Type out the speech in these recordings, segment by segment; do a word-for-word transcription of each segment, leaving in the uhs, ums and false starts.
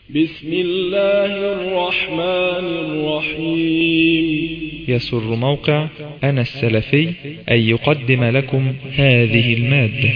بسم الله الرحمن الرحيم. يسر موقع أنا السلفي أن يقدم لكم هذه المادة.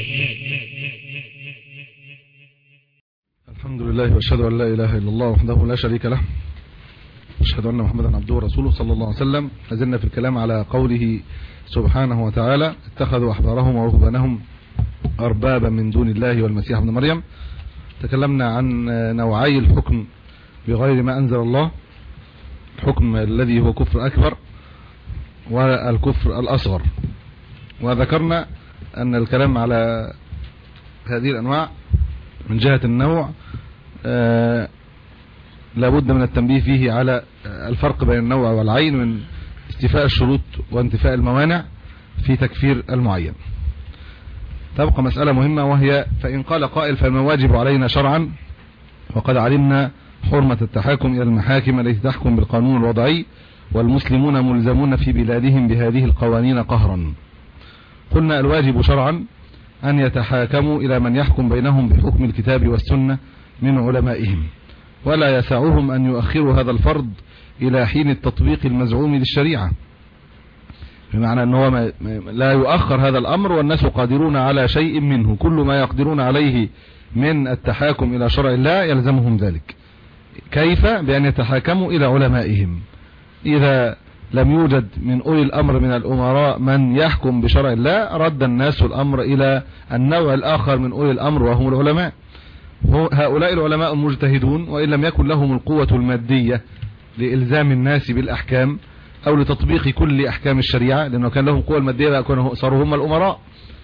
الحمد لله واشهد أن لا إله إلا الله وحده لا شريك له، واشهد أن محمدا عبده ورسوله صلى الله عليه وسلم. لازلنا في الكلام على قوله سبحانه وتعالى: اتخذوا أحبارهم ورهبانهم أربابا من دون الله والمسيح ابن مريم. تكلمنا عن نوعي الحكم بغير ما أنزل الله، الحكم الذي هو كفر أكبر والكفر الأصغر، وذكرنا أن الكلام على هذه الأنواع من جهة النوع آه لابد من التنبيه فيه على الفرق بين النوع والعين من استيفاء الشروط وانتفاء الموانع في تكفير المعين. تبقى مسألة مهمة، وهي فإن قال قائل فما واجب علينا شرعا، وقد علمنا حرمة التحاكم إلى المحاكم التي تحكم بالقانون الوضعي، والمسلمون ملزمون في بلادهم بهذه القوانين قهرا. قلنا الواجب شرعا أن يتحاكموا إلى من يحكم بينهم بحكم الكتاب والسنة من علمائهم، ولا يسعهم أن يؤخروا هذا الفرض إلى حين التطبيق المزعوم للشريعة، بمعنى أنه لا يؤخر هذا الأمر والناس قادرون على شيء منه. كل ما يقدرون عليه من التحاكم إلى شرع الله يلزمهم ذلك. كيف؟ بأن يتحاكموا إلى علمائهم. إذا لم يوجد من أولي الأمر من الأمراء من يحكم بشرع الله، رد الناس الأمر إلى النوع الآخر من أولي الأمر وهم العلماء. هؤلاء العلماء مجتهدون، وإن لم يكن لهم القوة المادية لإلزام الناس بالأحكام أو لتطبيق كل أحكام الشريعة، لأنه كان لهم قوة المادية صاروا هم الأمراء.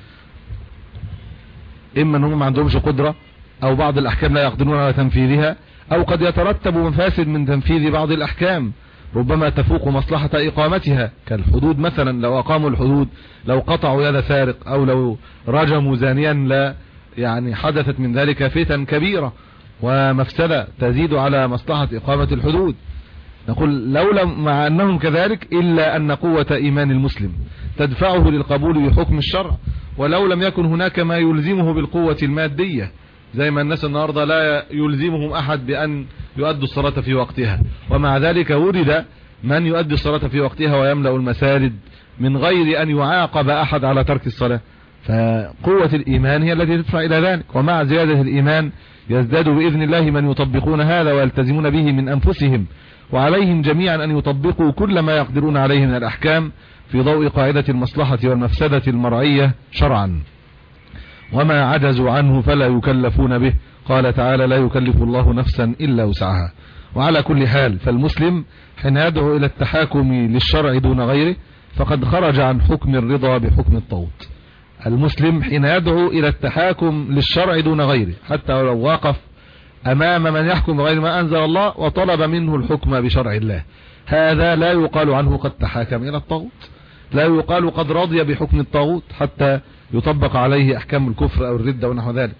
إما أنهم ما عندهمش قدرة، أو بعض الأحكام لا يقدرون على تنفيذها، أو قد يترتب مفاسد من تنفيذ بعض الأحكام ربما تفوق مصلحة إقامتها، كالحدود مثلا. لو أقاموا الحدود، لو قطعوا يد سارق، أو لو رجموا زانيا، لا يعني حدثت من ذلك فتن كبيرة ومفسدة تزيد على مصلحة إقامة الحدود. نقول لولا مع أنهم كذلك إلا أن قوة إيمان المسلم تدفعه للقبول بحكم الشرع، ولو لم يكن هناك ما يلزمه بالقوة المادية، زي ما الناس النهاردة لا يلزمهم أحد بأن يؤدوا الصلاة في وقتها، ومع ذلك ورد من يؤدي الصلاة في وقتها ويملأ المساجد من غير أن يعاقب أحد على ترك الصلاة. فقوة الإيمان هي التي تدفع إلى ذلك، ومع زيادة الإيمان يزداد بإذن الله من يطبقون هذا ويلتزمون به من أنفسهم، وعليهم جميعا أن يطبقوا كل ما يقدرون عليه من الأحكام في ضوء قاعدة المصلحة والمفسدة المرعية شرعا، وما عجزوا عنه فلا يكلفون به. قال تعالى: لا يكلف الله نفسا إلا وسعها. وعلى كل حال فالمسلم حين يدعو إلى التحاكم للشرع دون غيره فقد خرج عن حكم الرضا بحكم الطاغوت. المسلم حين يدعو إلى التحاكم للشرع دون غيره، حتى لو واقف أمام من يحكم بغير ما أنزل الله وطلب منه الحكم بشرع الله، هذا لا يقال عنه قد تحاكم إلى الطاغوت، لا يقال قد رضي بحكم الطاغوت حتى يطبق عليه أحكام الكفر أو الردة ونحو ذلك.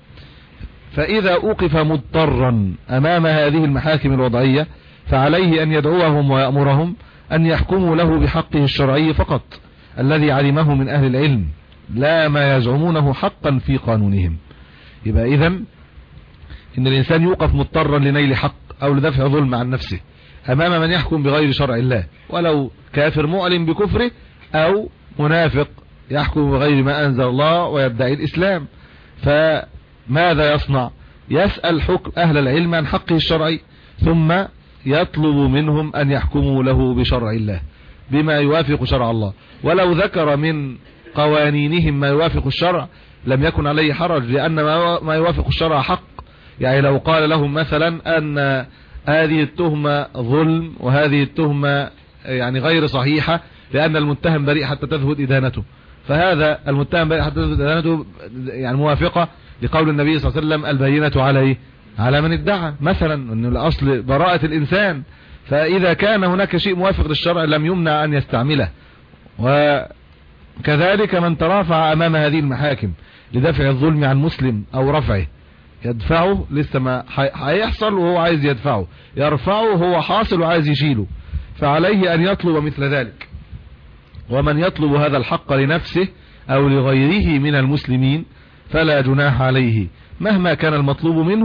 فإذا أوقف مضطرا أمام هذه المحاكم الوضعية فعليه أن يدعوهم ويأمرهم أن يحكموا له بحقه الشرعي فقط الذي علمه من أهل العلم، لا ما يزعمونه حقا في قانونهم. يبقى إذن إن الإنسان يوقف مضطرا لنيل حق أو لدفع ظلم عن نفسه أمام من يحكم بغير شرع الله، ولو كافر معلن بكفره أو منافق يحكم بغير ما أنزل الله ويدعي الإسلام. فماذا يصنع؟ يسأل حكم أهل العلم عن حقه الشرعي، ثم يطلب منهم أن يحكموا له بشرع الله بما يوافق شرع الله، ولو ذكر من قوانينهم ما يوافق الشرع لم يكن عليه حرج، لأن ما يوافق الشرع حق. يعني لو قال لهم مثلا أن هذه التهمة ظلم وهذه التهمة يعني غير صحيحة لأن المتهم بريء حتى تثبت إدانته، فهذا المتهم بريء حتى تثبت إدانته يعني موافقة لقول النبي صلى الله عليه وسلم: البينة عليه على من ادعى، مثلا أن الأصل براءة الإنسان. فإذا كان هناك شيء موافق للشرع لم يمنع أن يستعمله. وكذلك من ترافع أمام هذه المحاكم لدفع الظلم عن مسلم أو رفعه، يدفعه لسه ما هيحصل وهو عايز يدفعه، يرفعه وهو حاصل وعايز يشيله، فعليه أن يطلب مثل ذلك. ومن يطلب هذا الحق لنفسه أو لغيره من المسلمين فلا جناح عليه، مهما كان المطلوب منه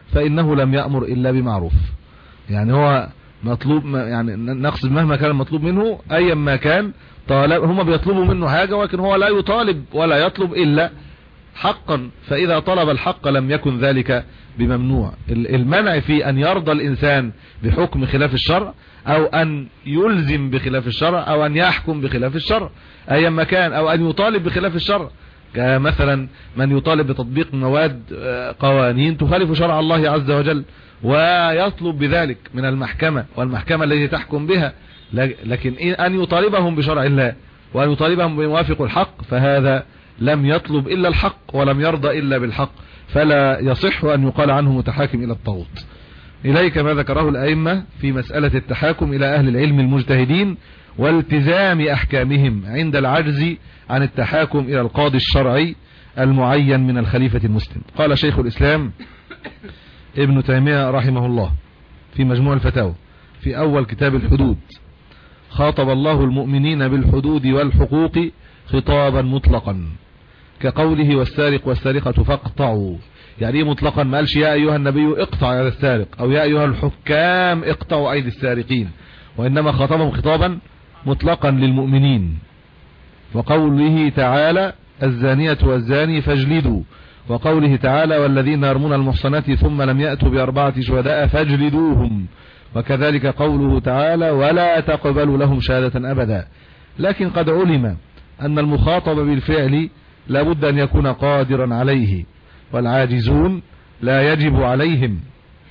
فإنه لم يأمر إلا بمعروف. يعني هو مطلوب، يعني نقصد مهما كان المطلوب منه أيا ما كان، طالب هم بيطلبوا منه حاجة ولكن هو لا يطالب ولا يطلب إلا حقا، فإذا طلب الحق لم يكن ذلك بممنوع. المنع في أن يرضى الإنسان بحكم خلاف الشرع، أو أن يلزم بخلاف الشرع، أو أن يحكم بخلاف الشرع أيا ما كان، أو أن يطالب بخلاف الشرع، كمثلا من يطالب بتطبيق مواد قوانين تخالف شرع الله عز وجل ويطلب بذلك من المحكمة والمحكمة التي تحكم بها، لكن أن يطالبهم بشرع الله وأن يطالبهم بموافق الحق، فهذا لم يطلب إلا الحق ولم يرضى إلا بالحق، فلا يصح أن يقال عنه متحاكم إلى الطاغوت. إليك ما ذكره الأئمة في مسألة التحاكم إلى أهل العلم المجتهدين والتزام أحكامهم عند العجز عن التحاكم إلى القاضي الشرعي المعين من الخليفة المسلم. قال شيخ الإسلام ابن تيمية رحمه الله في مجموع الفتاوى في أول كتاب الحدود: خاطب الله المؤمنين بالحدود والحقوق خطابا مطلقا كقوله والسارق والسارقة فاقطعوا. يعني مطلقا، ما قالش يا أيها النبي اقطع يد السارق أو يا أيها الحكام اقطعوا أيدي السارقين، وإنما خاطبهم خطابا مطلقا للمؤمنين. وقوله تعالى الزانية والزاني فاجلدوا، وقوله تعالى والذين يرمون المحصنات ثم لم يأتوا بأربعة شهداء فاجلدوهم، وكذلك قوله تعالى ولا تقبلوا لهم شهادة أبدا. لكن قد علم أن المخاطب بالفعل لابد أن يكون قادرا عليه، والعاجزون لا يجب عليهم.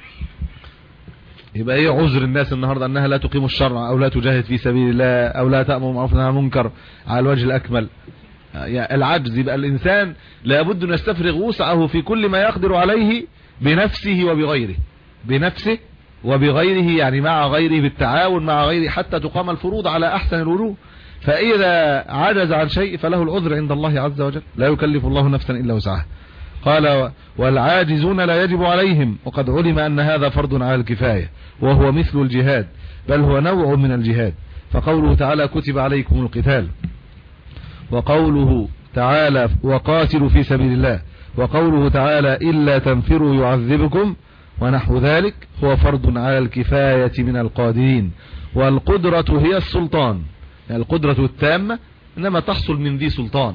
يبقى ايه عذر الناس النهاردة انها لا تقيم الشرع او لا تجاهد في سبيل الله او لا تأمر بالمعروف والنهي عن المنكر على الوجه الاكمل؟ يعني العجز. يبقى الانسان لابد ان يستفرغ وسعه في كل ما يقدر عليه بنفسه وبغيره، بنفسه وبغيره، يعني مع غيره بالتعاون مع غيره حتى تقام الفروض على احسن الوجوه. فاذا عجز عن شيء فله العذر عند الله عز وجل، لا يكلف الله نفسا الا وسعها. قال والعاجزون لا يجب عليهم، وقد علم أن هذا فرض على الكفاية وهو مثل الجهاد، بل هو نوع من الجهاد. فقوله تعالى كتب عليكم القتال، وقوله تعالى وقاتلوا في سبيل الله، وقوله تعالى إلا تنفروا يعذبكم ونحو ذلك، هو فرض على الكفاية من القادرين. والقدرة هي السلطان، يعني القدرة التامة إنما تحصل من ذي سلطان،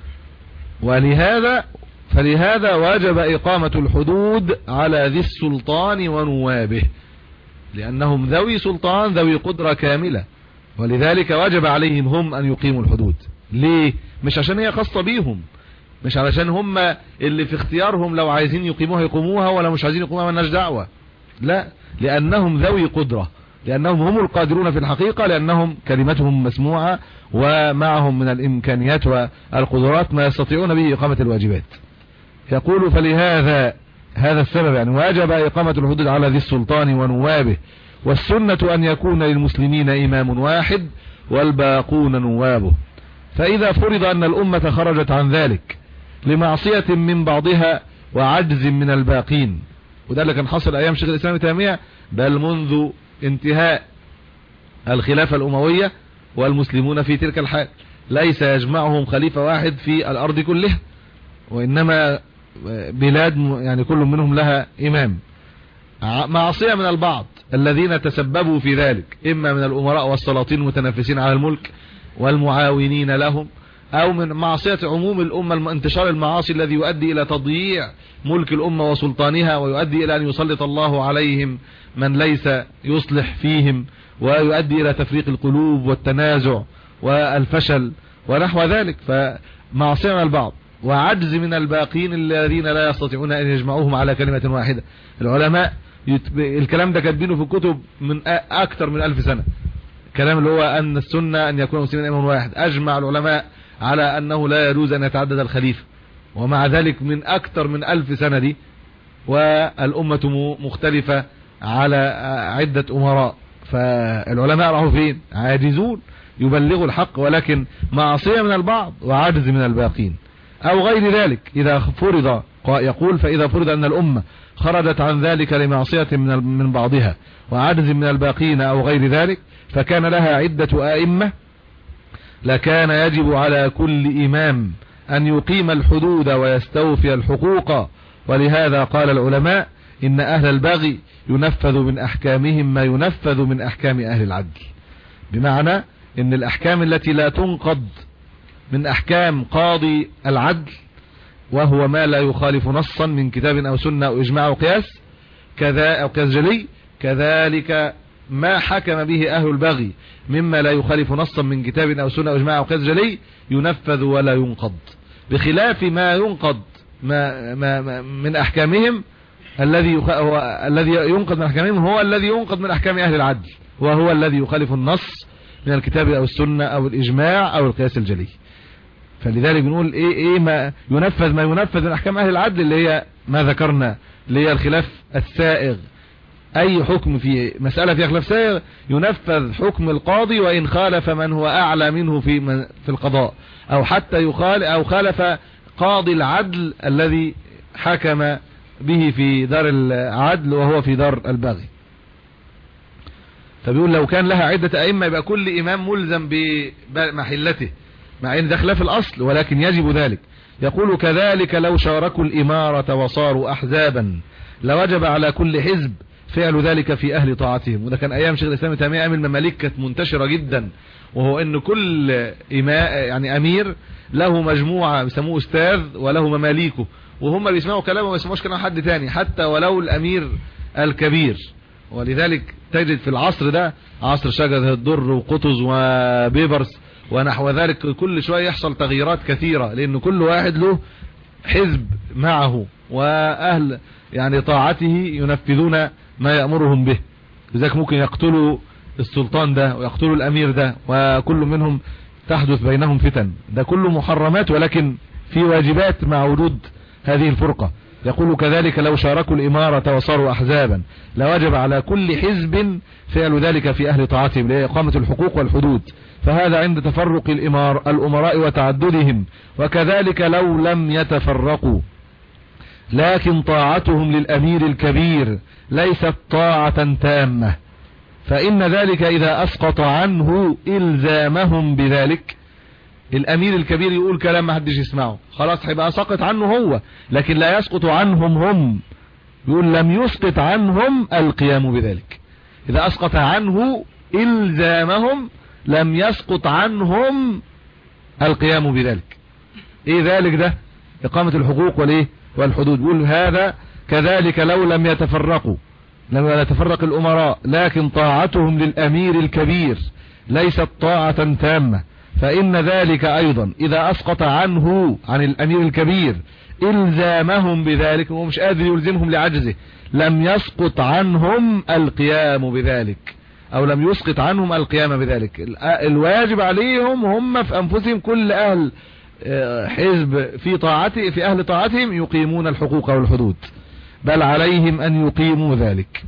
ولهذا فلهذا وجب إقامة الحدود على ذي السلطان ونوابه، لأنهم ذوي سلطان ذوي قدرة كاملة، ولذلك وجب عليهم هم أن يقيموا الحدود. ليه؟ مش عشان هي خاصة بيهم، مش علشان هم اللي في اختيارهم لو عايزين يقيموها يقيموها ولا مش عايزين يقيموها مالناش دعوة، لا، لأنهم ذوي قدرة، لأنهم هم القادرون في الحقيقة، لأنهم كلمتهم مسموعة ومعهم من الإمكانيات والقدرات ما يستطيعون به إقامة الواجبات. يقول فلهذا هذا السبب يعني واجب إقامة الحدود على ذي السلطان ونوابه، والسنة أن يكون للمسلمين إمام واحد والباقون نوابه. فإذا فرض أن الأمة خرجت عن ذلك لمعصية من بعضها وعجز من الباقين، وده اللي كان حصل أيام شيخ الإسلام ابن تيمية، بل منذ انتهاء الخلافة الأموية والمسلمون في تلك الحال ليس يجمعهم خليفة واحد في الأرض كلها، وإنما بلاد يعني كل منهم لها إمام. معصية من البعض الذين تسببوا في ذلك، إما من الأمراء والسلاطين المتنافسين على الملك والمعاونين لهم، أو من معصية عموم الأمة، انتشار المعاصي الذي يؤدي إلى تضييع ملك الأمة وسلطانها، ويؤدي إلى أن يسلط الله عليهم من ليس يصلح فيهم، ويؤدي إلى تفريق القلوب والتنازع والفشل ونحو ذلك. فمعصية من البعض وعجز من الباقين الذين لا يستطيعون أن يجمعوهم على كلمة واحدة. العلماء يتب... الكلام ده كاتبينه في الكتب من أكثر من ألف سنة، الكلام اللي هو أن السنة أن يكون مسلمين إمام واحد. أجمع العلماء على أنه لا يجوز أن يتعدد الخليفة، ومع ذلك من أكثر من ألف سنة دي والأمة مختلفة على عدة أمراء. فالعلماء راحوا فين؟ عاجزون يبلغوا الحق، ولكن معصية من البعض وعجز من الباقين أو غير ذلك. إذا فرض، يقول فإذا فرض أن الأمة خرجت عن ذلك لمعصية من من بعضها وعجز من الباقين أو غير ذلك، فكان لها عدة آئمة، لكان يجب على كل إمام أن يقيم الحدود ويستوفي الحقوق. ولهذا قال العلماء إن أهل البغي ينفذ من أحكامهم ما ينفذ من أحكام أهل العدل، بمعنى إن الأحكام التي لا تنقض من أحكام قاضي العدل وهو ما لا يخالف نصا من كتاب أو سنة أو إجماع أو قياس كذا أو قياس جلي، كذلك ما حكم به أهل البغي مما لا يخالف نصا من كتاب أو سنة أو إجماع أو قياس جلي ينفذ ولا ينقض، بخلاف ما ينقض ما ما ما من أحكامهم الذي يخ... هو الذي ينقض من أحكامهم هو الذي ينقض من أحكام أهل العدل، وهو الذي يخالف النص من الكتاب أو السنة أو الإجماع أو القياس الجلي. فلذلك بنقول إيه إيه ما ينفذ ما ينفذ من أحكام أهل العدل اللي هي ما ذكرنا، اللي هي الخلاف السائغ. أي حكم في مسألة فيها خلاف سائغ ينفذ حكم القاضي وإن خالف من هو أعلى منه في في القضاء، أو حتى يخالف أو خالف قاضي العدل الذي حكم به في دار العدل وهو في دار البغي. فبيقول لو كان لها عدة أئمة يبقى كل إمام ملزم بمحلته، مع ان ده خلاف الأصل ولكن يجب ذلك. يقول كذلك لو شاركوا الإمارة وصاروا أحزابا لوجب على كل حزب فعل ذلك في أهل طاعتهم. وده كان أيام شيخ الإسلام تيمية، أيام المماليك كانت منتشرة جدا، وهو أن كل إماء يعني أمير له مجموعة بيسموه أستاذ وله مماليكه، وهم بيسمعوا كلامه وما يسمعوش كلام حد تاني حتى ولو الأمير الكبير. ولذلك تجد في العصر ده عصر شجر الدر وقطز وبيبرس ونحو ذلك كل شوية يحصل تغييرات كثيرة، لأن كل واحد له حزب معه وأهل يعني طاعته ينفذون ما يأمرهم به. لذلك ممكن يقتلوا السلطان ده ويقتلوا الأمير ده، وكل منهم تحدث بينهم فتن. ده كله محرمات ولكن في واجبات مع وجود هذه الفرقة. يقول كذلك لو شاركوا الإمارة وصاروا أحزابا لوجب على كل حزب فعل ذلك في أهل طاعتهم لإقامة الحقوق والحدود، فهذا عند تفرق الإمار الأمراء وتعددهم. وكذلك لو لم يتفرقوا لكن طاعتهم للأمير الكبير ليست طاعة تامة، فإن ذلك إذا أسقط عنه إلزامهم بذلك. الأمير الكبير يقول كلام ما حدش يسمعه، خلاص هيبقى سقط عنه هو، لكن لا يسقط عنهم هم. يقول لم يسقط عنهم القيام بذلك. إذا أسقط عنه إلزامهم لم يسقط عنهم القيام بذلك. إيه ذلك؟ ده إقامة الحقوق والإيه والحدود. يقول هذا كذلك لو لم يتفرقوا لم يتفرق الأمراء لكن طاعتهم للأمير الكبير ليست طاعة تامة، فإن ذلك أيضا إذا أسقط عنه عن الأمير الكبير إلزامهم بذلك، وهو مش قادر يلزمهم لعجزه، لم يسقط عنهم القيام بذلك، أو لم يسقط عنهم القيام بذلك. الواجب عليهم هم في أنفسهم كل أهل حزب في طاعته في أهل طاعتهم يقيمون الحقوق والحدود، بل عليهم أن يقيموا ذلك.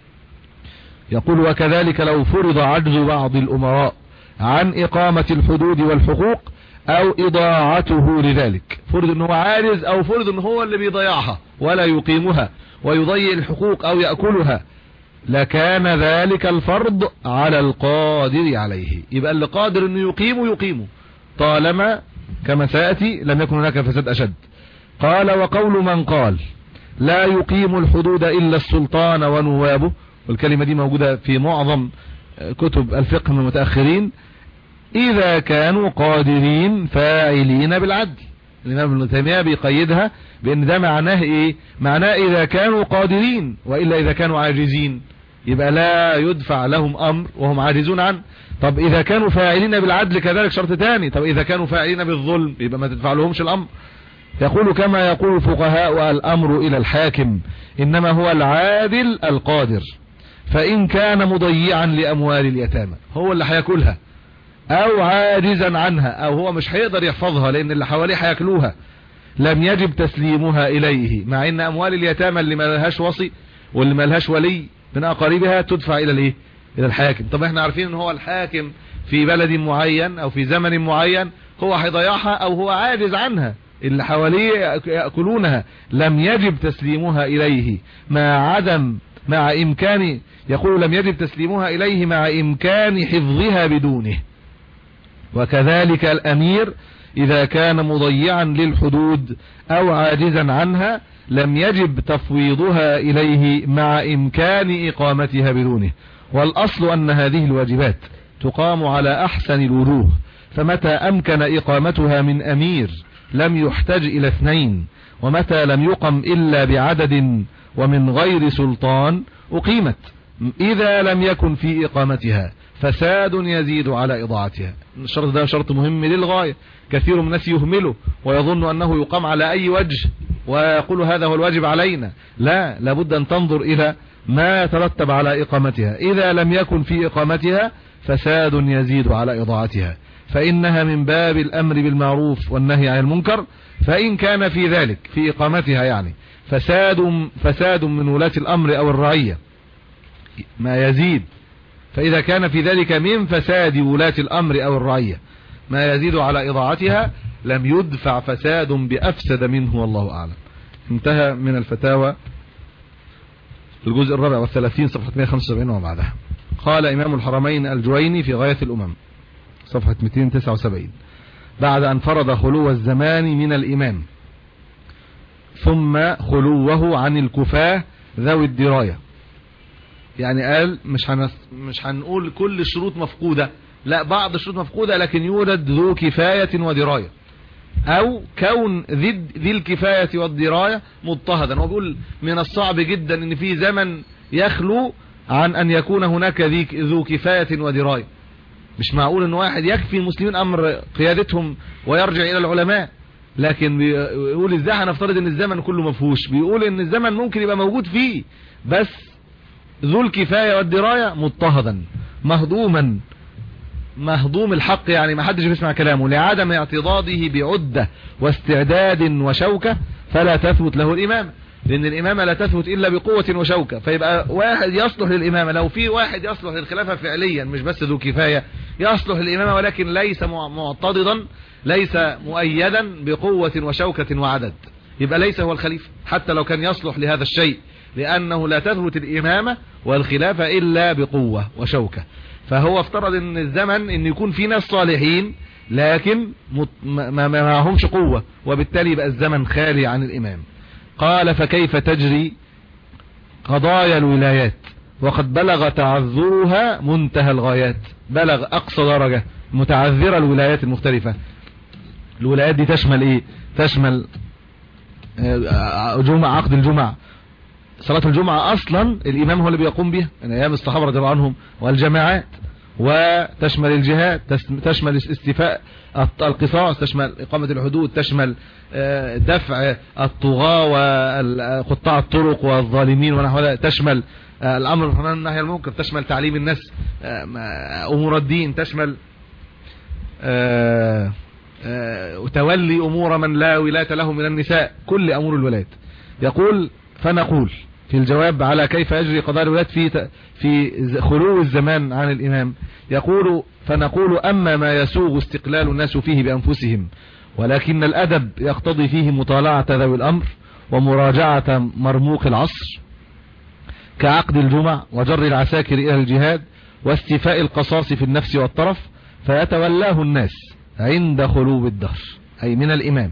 يقول وكذلك لو فرض عجز بعض الأمراء عن إقامة الحدود والحقوق أو إضاعته لذلك، فرض أنه عاجز أو فرض أنه هو اللي بيضيعها ولا يقيمها ويضيع الحقوق أو يأكلها، لكان ذلك الفرض على القادر عليه. يبقى اللي قادر أنه يقيمه يقيمه طالما كما سيأتي لم يكن هناك فساد أشد. قال وقول من قال لا يقيم الحدود إلا السلطان ونوابه، والكلمة دي موجودة في معظم كتب الفقه من المتأخرين، إذا كانوا قادرين فاعلين بالعدل. الإمام ابن تيمية بيقيدها بأن ده معناه إيه؟ معناه إذا كانوا قادرين، وإلا إذا كانوا عاجزين يبقى لا يدفع لهم أمر وهم عاجزون عنه. طب إذا كانوا فاعلين بالعدل كذلك شرط تاني. طب إذا كانوا فاعلين بالظلم يبقى ما تدفع لهمش الأمر. يقول كما يقول الفقهاء الأمر إلى الحاكم إنما هو العادل القادر، فإن كان مضيعا لأموال اليتامى هو اللي هياكلها، أو عاجزا عنها، أو هو مش هيقدر يحفظها لأن اللي حواليه هياكلوها، لم يجب تسليمها إليه، مع إن أموال اليتامى اللي ما لهاش وصي واللي ما لهاش ولي من أقاربها تدفع إلى الإيه؟ إلى الحاكم. طب احنا عارفين إن هو الحاكم في بلد معين أو في زمن معين هو هيضيعها أو هو عاجز عنها، اللي حواليه يأكلونها، لم يجب تسليمها إليه مع عدم مع إمكان يقول لم يجب تسليمها إليه مع إمكان حفظها بدونه. وكذلك الأمير إذا كان مضيعا للحدود أو عاجزا عنها لم يجب تفويضها إليه مع إمكان إقامتها بدونه. والأصل أن هذه الواجبات تقام على أحسن الوجوه، فمتى أمكن إقامتها من أمير لم يحتج إلى اثنين، ومتى لم يقم إلا بعدد ومن غير سلطان أقيمت، إذا لم يكن في إقامتها فساد يزيد على إضاعتها. الشرط ده شرط مهم للغاية، كثير من الناس يهمله ويظن أنه يقام على أي وجه ويقول هذا هو الواجب علينا. لا، لابد أن تنظر إلى ما يترتب على إقامتها. إذا لم يكن في إقامتها فساد يزيد على إضاعتها، فإنها من باب الأمر بالمعروف والنهي عن المنكر. فإن كان في ذلك في إقامتها يعني فساد فساد من ولاة الأمر أو الرعية ما يزيد، فإذا كان في ذلك من فساد ولاة الأمر أو الرعية ما يزيد على إضاعتها لم يدفع فساد بأفسد منه، والله أعلم. انتهى من الفتاوى الجزء الرابع والثلاثين صفحة مئة وخمسة وسبعين وبعدها. قال إمام الحرمين الجويني في غاية الأمم صفحة مئتين وتسعة وسبعين: بعد أن فرض خلو الزمان من الإمام ثم خلوه عن الكفاة ذوي الدراية، يعني قال مش هنس مش هنقول كل الشروط مفقودة، لا، بعض الشروط مفقودة لكن يوجد ذو كفاية ودراية، أو كون ذي ذي الكفاية والدراية مضطهدا. هو بيقول من الصعب جدا ان في زمن يخلو عن ان يكون هناك ذو كفاية ودراية. مش معقول ان واحد يكفي المسلمين امر قيادتهم ويرجع الى العلماء، لكن بيقول ازاي هنفترض ان الزمن كله مفهوش. بيقول ان الزمن ممكن يبقى موجود فيه بس ذو الكفاية والدراية مضطهدا مهضوما مهضوم الحق، يعني ما حدش بيسمع كلامه لعدم اعتضاده بعدة واستعداد وشوكة، فلا تثبت له الإمامة، لأن الإمامة لا تثبت إلا بقوة وشوكة. فيبقى واحد يصلح للإمامة، لو في واحد يصلح للخلافة فعليا مش بس ذو كفاية يصلح للإمامة ولكن ليس معتضدا ليس مؤيدا بقوة وشوكة وعدد، يبقى ليس هو الخليفة حتى لو كان يصلح لهذا الشيء، لأنه لا تثبت الإمامة والخلافة إلا بقوة وشوكة. فهو افترض ان الزمن ان يكون في ناس صالحين لكن ما معهمش قوة، وبالتالي يبقى الزمن خالي عن الإمام. قال: فكيف تجري قضايا الولايات وقد بلغ تعذرها منتهى الغايات، بلغ أقصى درجة متعذرة الولايات المختلفة. الولايات دي تشمل ايه؟ تشمل جمعة، عقد الجمعة، صلاة الجمعة أصلا الإمام هو اللي بيقوم بها من أيام الصحابة رضي الله عنهم، والجماعات، وتشمل الجهاد، تشمل استيفاء القصاص، تشمل إقامة الحدود، تشمل دفع الطغاة وقطاع الطرق والظالمين ونحو ذلك، تشمل الأمر بالمعروف والنهي عن المنكر، تشمل تعليم الناس أمور الدين، تشمل وتولي أمور من لا ولاية له من النساء، كل أمور الولايات. يقول: فنقول في الجواب على كيف يجري قضاء الولايات في في خلو الزمان عن الإمام، يقول: فنقول أما ما يسوغ استقلال الناس فيه بأنفسهم ولكن الأدب يقتضي فيه مطالعة ذوي الأمر ومراجعة مرموق العصر كعقد الجمع وجر العساكر إلى الجهاد واستيفاء القصاص في النفس والطرف، فيتولاه الناس عند خلو الدهر، أي من الإمام.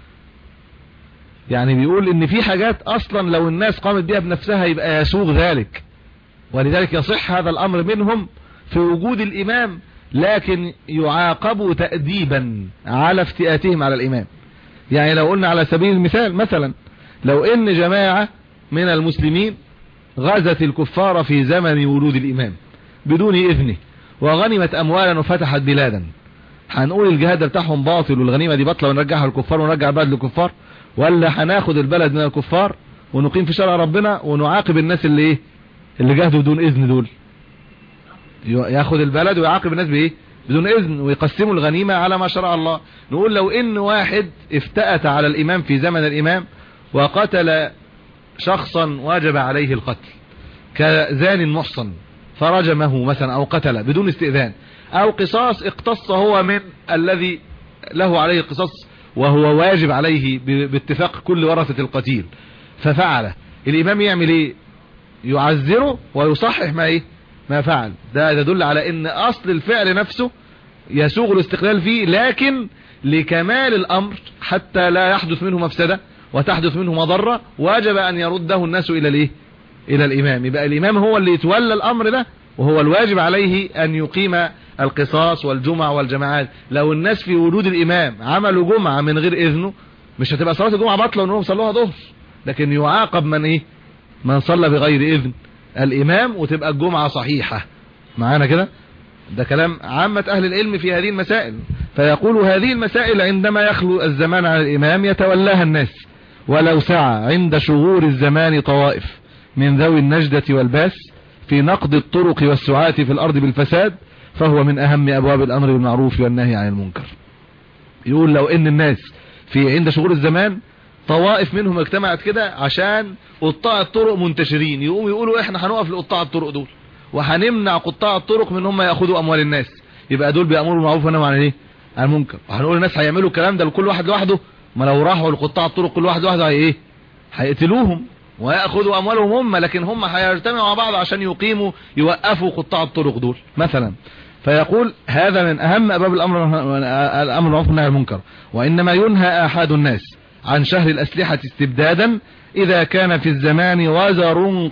يعني بيقول ان في حاجات اصلا لو الناس قامت بها بنفسها يبقى يسوغ ذلك، ولذلك يصح هذا الامر منهم في وجود الامام، لكن يعاقبوا تأديبا على افتئاتهم على الامام. يعني لو قلنا على سبيل المثال مثلا لو ان جماعة من المسلمين غزت الكفار في زمن ولود الامام بدون اذنه وغنمت اموالا وفتحت بلادا، هنقول الجهاد بتاعهم باطل والغنيمة دي بطلة ونرجعها للكفار ونرجع البلد للكفار، ولا هناخد البلد من الكفار ونقيم في شرع ربنا ونعاقب الناس اللي ايه اللي جاهدوا بدون اذن؟ دول ياخد البلد ويعاقب الناس بايه؟ بدون اذن، ويقسموا الغنيمة على ما شرع الله. نقول لو ان واحد افتأت على الامام في زمن الامام وقتل شخصا واجب عليه القتل كزان محصن فرجمه مثلا او قتل بدون استئذان، او قصاص اقتص هو من الذي له عليه القصاص وهو واجب عليه باتفاق كل ورثة القتيل ففعله، الامام يعمل ايه؟ يعذره ويصحح ما ايه ما فعل. ده يدل على ان اصل الفعل نفسه يسوغ الاستقلال فيه، لكن لكمال الأمر حتى لا يحدث منه مفسدة وتحدث منه مضرة، وجب أن يرده الناس إلى الإيه؟ إلى الإمام. يبقى الإمام هو اللي يتولى الأمر ده، وهو الواجب عليه أن يقيم القصاص والجمع والجماعات. لو الناس في وجود الإمام عملوا جمعة من غير إذنه مش هتبقى صلاة الجمعة باطلة وأنهم صلوها ظهر، لكن يعاقب من إيه؟ من صلى بغير إذن الإمام، وتبقى الجمعة صحيحة. معانا كده؟ ده كلام عامة أهل العلم في هذه المسائل. فيقول هذه المسائل عندما يخلو الزمان عن الإمام يتولاها الناس، ولو سعى عند شغور الزمان طوائف من ذوي النجدة والباس في نقد الطرق والسعاة في الأرض بالفساد فهو من أهم أبواب الأمر بالمعروف والنهي عن المنكر. يقول لو إن الناس في عند شغور الزمان طوائف منهم اجتمعت كده عشان قطاع الطرق منتشرين، يقوموا يقولوا احنا هنقف لقطاع الطرق دول وهنمنع قطاع الطرق من هم ياخدوا اموال الناس، يبقى دول بيأمروا بالمعروف والنهي عن ايه؟ عن المنكر. وهنقول الناس هيعملوا الكلام ده لكل واحد لوحده، ما لو راحوا لقطاع الطرق كل واحد لوحده هي ايه؟ هيقتلوهم وياخدوا اموالهم هم، لكن هم هيجتمعوا مع بعض عشان يقيموا يوقفوا قطاع الطرق دول مثلا. فيقول هذا من اهم ابواب الامر الامر بالمعروف والنهي عن المنكر. وانما ينهى احد الناس عن شهر الاسلحة استبدادا اذا كان في الزمان وزر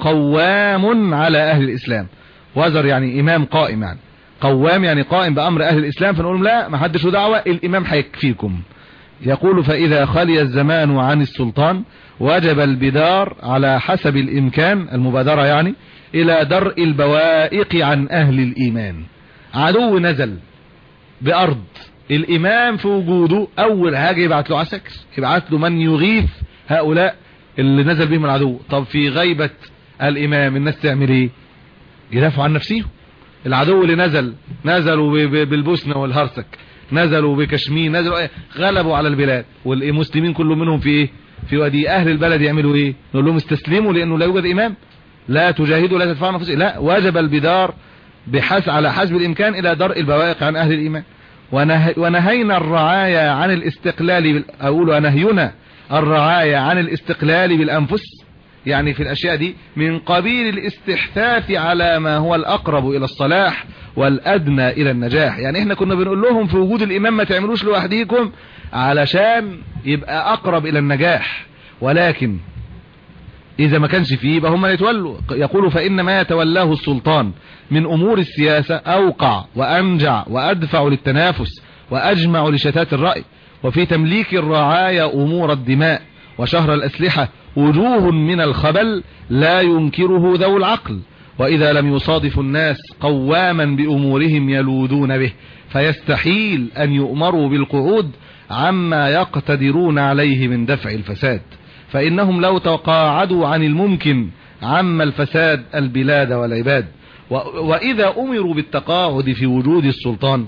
قوام على اهل الاسلام. وزر يعني امام قائم، يعني قوام يعني قائم بامر اهل الاسلام، فنقول لا ما حدش له دعوه، الامام هيكفيكم. يقول فاذا خلي الزمان عن السلطان وجب البدار على حسب الامكان، المبادره يعني، الى درء البوائق عن اهل الايمان. عدو نزل بارض الامام في وجوده، اول حاجه يبعت له عسكر، يبعت له من يغيث هؤلاء اللي نزل بهم العدو. طب في غيبه الامام الناس تعمل ايه؟ يدافعوا عن نفسهم. العدو اللي نزل نزلوا بالبوسنة والهرسك، نزلوا بكشمير، نزلوا ايه، غلبوا على البلاد، والمسلمين كلهم منهم في ايه؟ في وادي. اهل البلد يعملوا ايه؟ نقول لهم استسلموا لانه لا يوجد امام، لا تجاهدوا لا تدفعوا نفسكم، لا، وجب البدار بحس على حسب الامكان الى درء البوائق عن اهل الايمان. ونه... ونهينا الرعاية عن الاستقلال بال... اقول ونهينا الرعاية عن الاستقلال بالانفس، يعني في الاشياء دي من قبيل الاستحثاث على ما هو الاقرب الى الصلاح والادنى الى النجاح. يعني احنا كنا بنقول لهم في وجود الامام ما تعملوش لوحديكم علشان يبقى اقرب الى النجاح، ولكن اذا ما كانش فيه يبقى هم يتولوا. يقول فان ما يتولاه السلطان من امور السياسة اوقع وانجع وادفع للتنافس واجمع لشتات الرأي. وفي تمليك الرعاية امور الدماء وشهر الاسلحة وجوه من الخبل لا ينكره ذو العقل، وإذا لم يصادف الناس قواما بأمورهم يلوذون به فيستحيل أن يؤمروا بالقعود عما يقتدرون عليه من دفع الفساد، فإنهم لو تقاعدوا عن الممكن عم الفساد البلاد والعباد. وإذا أمروا بالتقاعد في وجود السلطان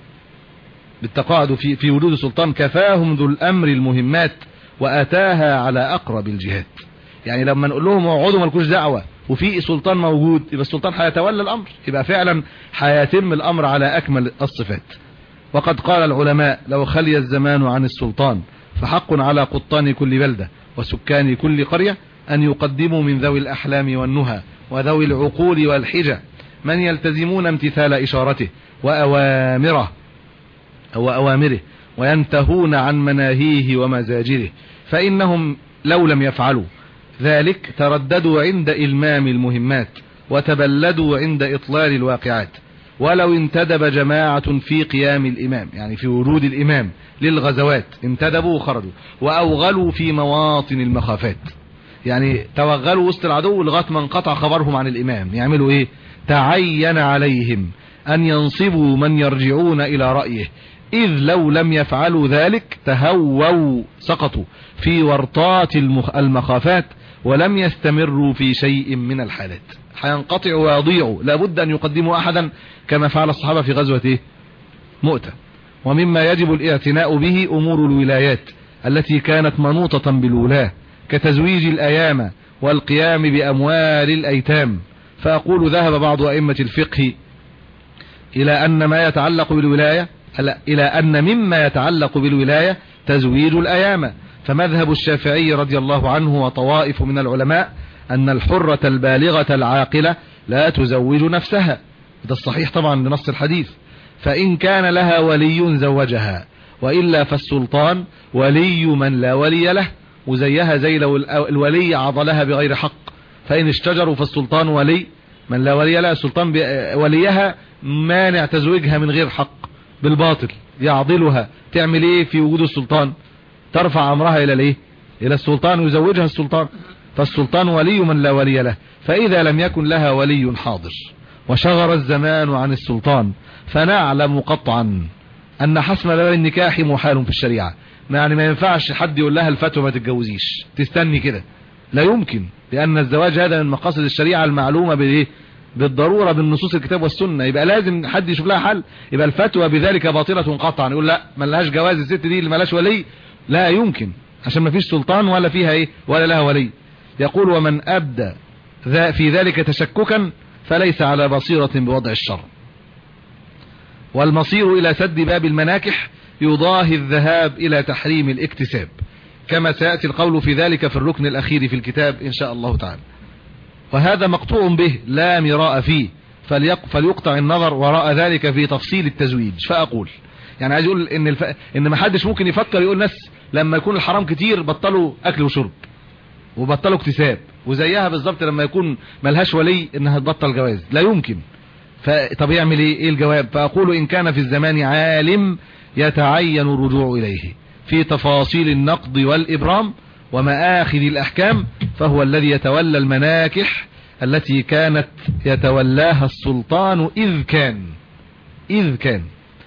بالتقاعد في, في وجود السلطان كفاهم ذو الأمر المهمات واتاها على اقرب الجهات. يعني لما نقول لهم اقعدوا مالكوش دعوه وفي سلطان موجود، يبقى السلطان هيتولى الامر، يبقى فعلا هيتم الامر على اكمل الصفات. وقد قال العلماء لو خلي الزمان عن السلطان فحق على قطان كل بلده وسكان كل قريه ان يقدموا من ذوي الاحلام والنهى وذوي العقول والحجه من يلتزمون امتثال اشارته واوامره او اوامره وينتهون عن مناهيه ومزاجره، فإنهم لو لم يفعلوا ذلك ترددوا عند إلمام المهمات وتبلدوا عند إطلال الواقعات. ولو انتدب جماعة في قيام الإمام، يعني في ورود الإمام للغزوات، انتدبوا وخرجوا وأوغلوا في مواطن المخافات، يعني توغلوا وسط العدو لغاية ما انقطع خبرهم عن الإمام، يعملوا إيه؟ تعين عليهم أن ينصبوا من يرجعون إلى رأيه، إذ لو لم يفعلوا ذلك تهووا سقطوا في ورطات المخافات ولم يستمروا في شيء من الحالات، هينقطعوا ويضيعوا. لابد أن يقدموا أحدا كما فعل الصحابة في غزوة مؤتة. ومما يجب الاعتناء به أمور الولايات التي كانت منوطة بالولاة كتزويج الأيام والقيام بأموال الأيتام. فأقول ذهب بعض أئمة الفقه إلى أن ما يتعلق بالولاية إلى أن مما يتعلق بالولاية تزويج الأيام، فمذهب الشافعي رضي الله عنه وطوائف من العلماء أن الحرة البالغة العاقلة لا تزوج نفسها، ده الصحيح طبعا لنص الحديث، فإن كان لها ولي زوجها وإلا فالسلطان ولي من لا ولي له، وزيها زي لو الولي عضلها بغير حق، فإن اشتجروا فالسلطان ولي من لا ولي له. السلطان وليها مانع تزويجها من غير حق بالباطل، يعضلها. تعمل ايه في وجود السلطان؟ ترفع امرها الى الايه؟ الى السلطان ويزوجها السلطان. فالسلطان ولي من لا ولي له. فإذا لم يكن لها ولي حاضر وشغر الزمان عن السلطان، فنعلم قطعا أن حسم باب النكاح محال في الشريعة. يعني ما ينفعش حد يقول لها الفتوى ما تتجوزيش، تستني كده، لا يمكن، لأن الزواج هذا من مقاصد الشريعة المعلومة بالايه؟ بالضرورة بالنصوص الكتاب والسنة. يبقى لازم حد يشوف لها حل. يبقى الفتوى بذلك باطلة قطعا. يقول لا ما لهاش جواز الست دي اللي ما لهاش ولي، لا يمكن، عشان ما فيش سلطان ولا فيها ايه ولا لها ولي. يقول ومن أبدى في ذلك تشككا فليس على بصيرة بوضع الشرع. والمصير إلى سد باب المناكح يضاهي الذهاب إلى تحريم الاكتساب، كما سيأتي القول في ذلك في الركن الأخير في الكتاب إن شاء الله تعالى. وهذا مقطوع به لا مراء فيه، فليقطع النظر وراء ذلك في تفصيل التزويج. فأقول يعني عايز يقول إن, الف... إن ما حدش ممكن يفكر يقول ناس لما يكون الحرام كتير بطلوا أكل وشرب وبطلوا اكتساب، وزيها بالظبط لما يكون ملهاش ولي إنها تبطل جواز، لا يمكن. فطب يعمل إيه؟ إيه الجواب؟ فأقول إن كان في الزمان عالم يتعين الرجوع إليه في تفاصيل النقض والإبرام ومآخذ الأحكام، فهو الذي يتولى المناكح التي كانت يتولاها السلطان إذ كان إذ كان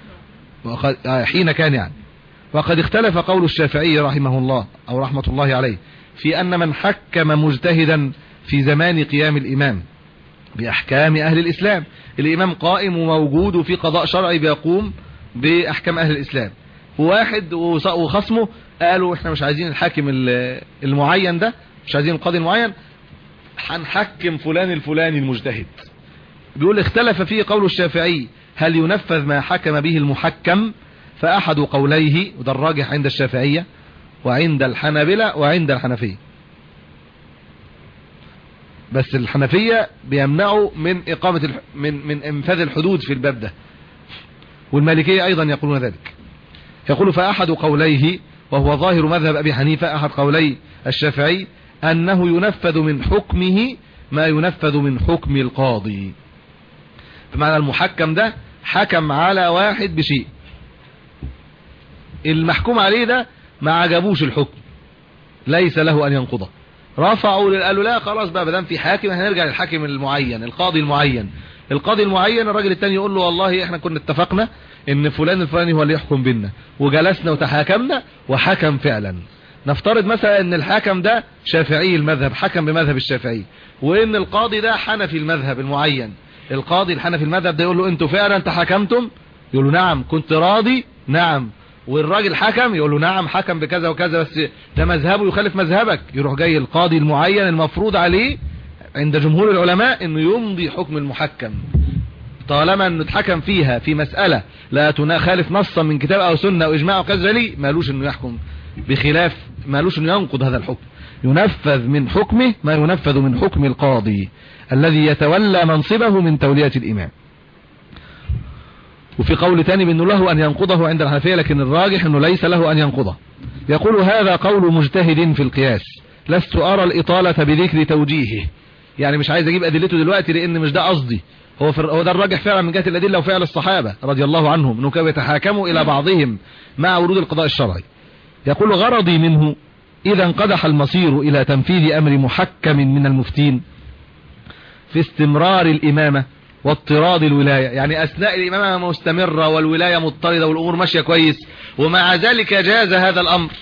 حين كان يعني. وقد اختلف قول الشافعي رحمه الله أو رحمة الله عليه في أن من حكم مجتهدا في زمان قيام الإمام بأحكام أهل الإسلام، الإمام قائم وموجود في قضاء شرعي بيقوم بأحكام أهل الإسلام، وواحد وخصمه قالوا احنا مش عايزين الحاكم المعين ده، مش عايزين القاضي المعين، هنحكم فلان الفلاني المجتهد. بيقول اختلف فيه قول الشافعي هل ينفذ ما حكم به المحكم؟ فأحد قوليه، وده الراجح عند الشافعية وعند الحنابلة وعند الحنفية، بس الحنفية بيمنعوا من إقامة الح... من من انفاذ الحدود في الباب ده، والمالكية أيضا يقولون ذلك. يقول فأحد قوليه وهو ظاهر مذهب أبي حنيفة، أحد قولي الشافعي أنه ينفذ من حكمه ما ينفذ من حكم القاضي. بمعنى المحكم ده حكم على واحد بشيء، المحكوم عليه ده ما عجبوش الحكم ليس له أن ينقضه، رفعوا قالوا لا خلاص بقى بدام في حاكم هنرجع للحاكم المعين، القاضي المعين. القاضي المعين الراجل التاني يقول له والله احنا كنا اتفقنا ان فلان الفلاني هو اللي يحكم بينا، وجلسنا وتحاكمنا وحكم فعلا. نفترض مثلا ان الحاكم ده شافعي المذهب، حكم بمذهب الشافعي، وان القاضي ده حنفي المذهب المعين. القاضي الحنفي المذهب ده يقول له انتوا فعلا تحاكمتم؟ يقول له نعم. كنت راضي؟ نعم. والراجل حكم؟ يقول له نعم حكم بكذا وكذا، بس ده مذهبه يخالف مذهبك. يروح جاي القاضي المعين المفروض عليه عند جمهور العلماء انه يمضي حكم المحكم، طالما انه اتحكم فيها في مسألة لا تخالف نصا من كتاب او سنة او اجماع او كذا لي، مالوش انه يحكم بخلاف، مالوش انه ينقض هذا الحكم. ينفذ من حكمه ما ينفذ من حكم القاضي الذي يتولى منصبه من تولية الامام. وفي قول تاني بأنه له أن ينقضه عند الحنفية، لكن الراجح أنه ليس له أن ينقضه. يقول هذا قول مجتهد في القياس، لست أرى الإطالة بذكر توجيهه. يعني مش عايز أجيب أدلته دلوقتي لأن مش ده قصدي، هو, هو ده الراجح فعلا من جهة الأدلة وفعل الصحابة رضي الله عنهم أنه كانوا يتحاكموا إلى بعضهم مع ورود القضاء الشرعي. يقول غرضي منه إذا انقدح المصير إلى تنفيذ أمر محكم من المفتين في استمرار الإمامة واضطراد الولاية، يعني أثناء الإمامة مستمرة والولاية مضطردة والأمور ماشية كويس، ومع ذلك جاز هذا الأمر.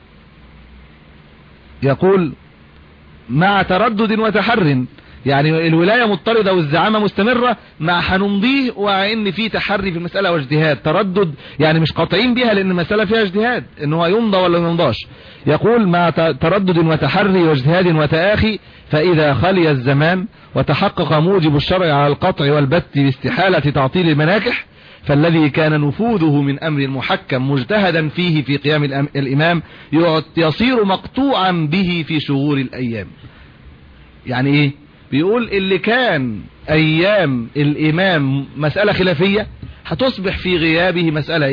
يقول مع تردد وتحر، يعني الولاية مضطردة والزعامة مستمرة مع حنمضيه، وإن في تحري في المسألة واجتهاد. تردد يعني مش قاطعين بها لأن المسألة فيها اجتهاد إنه يمضى ولا ما يمضاش. يقول مع تردد وتحري واجتهاد وتآخي، فإذا خلي الزمان وتحقق موجب الشرع على القطع والبت باستحالة تعطيل المناكح، فالذي كان نفوذه من أمر المحكم مجتهدا فيه في قيام الإمام يصير مقطوعا به في شغور الأيام. يعني إيه؟ بيقول اللي كان أيام الإمام مسألة خلافية هتصبح في غيابه مسألة إيه؟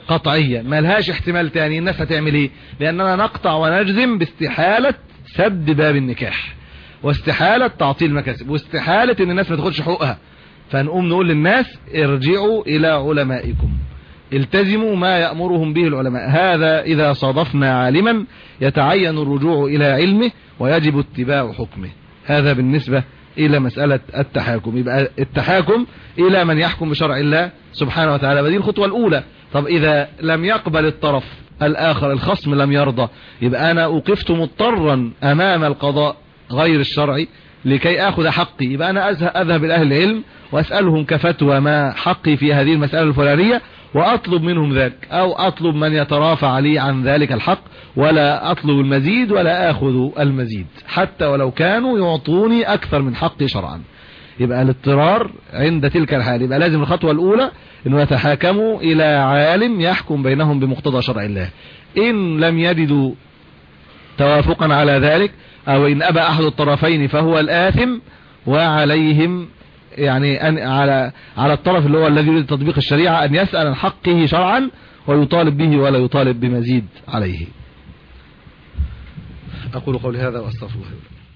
قطعية ما لهاش احتمال تاني. الناس هتعمل ايه؟ لاننا نقطع ونجزم باستحالة سد باب النكاح، واستحالة تعطيل مكاسب، واستحالة ان الناس ما تاخدش حقوقها. فنقوم نقول للناس ارجعوا الى علمائكم، التزموا ما يأمرهم به العلماء. هذا اذا صادفنا عالما يتعين الرجوع الى علمه ويجب اتباع حكمه. هذا بالنسبة الى مسألة التحاكم. يبقى التحاكم الى من يحكم بشرع الله سبحانه وتعالى، ودي الخطوة الاولى. طب اذا لم يقبل الطرف الاخر، الخصم لم يرضى، يبقى انا اوقفت مضطرا امام القضاء غير الشرعي لكي اخذ حقي. يبقى انا اذهب الى اهل العلم واسألهم كفتوى ما حقي في هذه المسألة الفلانية، واطلب منهم ذلك، او اطلب من يترافع لي عن ذلك الحق، ولا اطلب المزيد ولا اخذ المزيد حتى ولو كانوا يعطوني اكثر من حقي شرعا. يبقى الاضطرار عند تلك الحال. يبقى لازم الخطوة الاولى انه يتحاكموا الى عالم يحكم بينهم بمقتضى شرع الله. ان لم يجدوا توافقا على ذلك، او ان ابى احد الطرفين فهو الاثم، وعليهم يعني أن على على الطرف اللي هو الذي يريد تطبيق الشريعة ان يسأل عن حقه شرعا ويطالب به ولا يطالب بمزيد عليه. اقول قولي هذا واستغفر الله.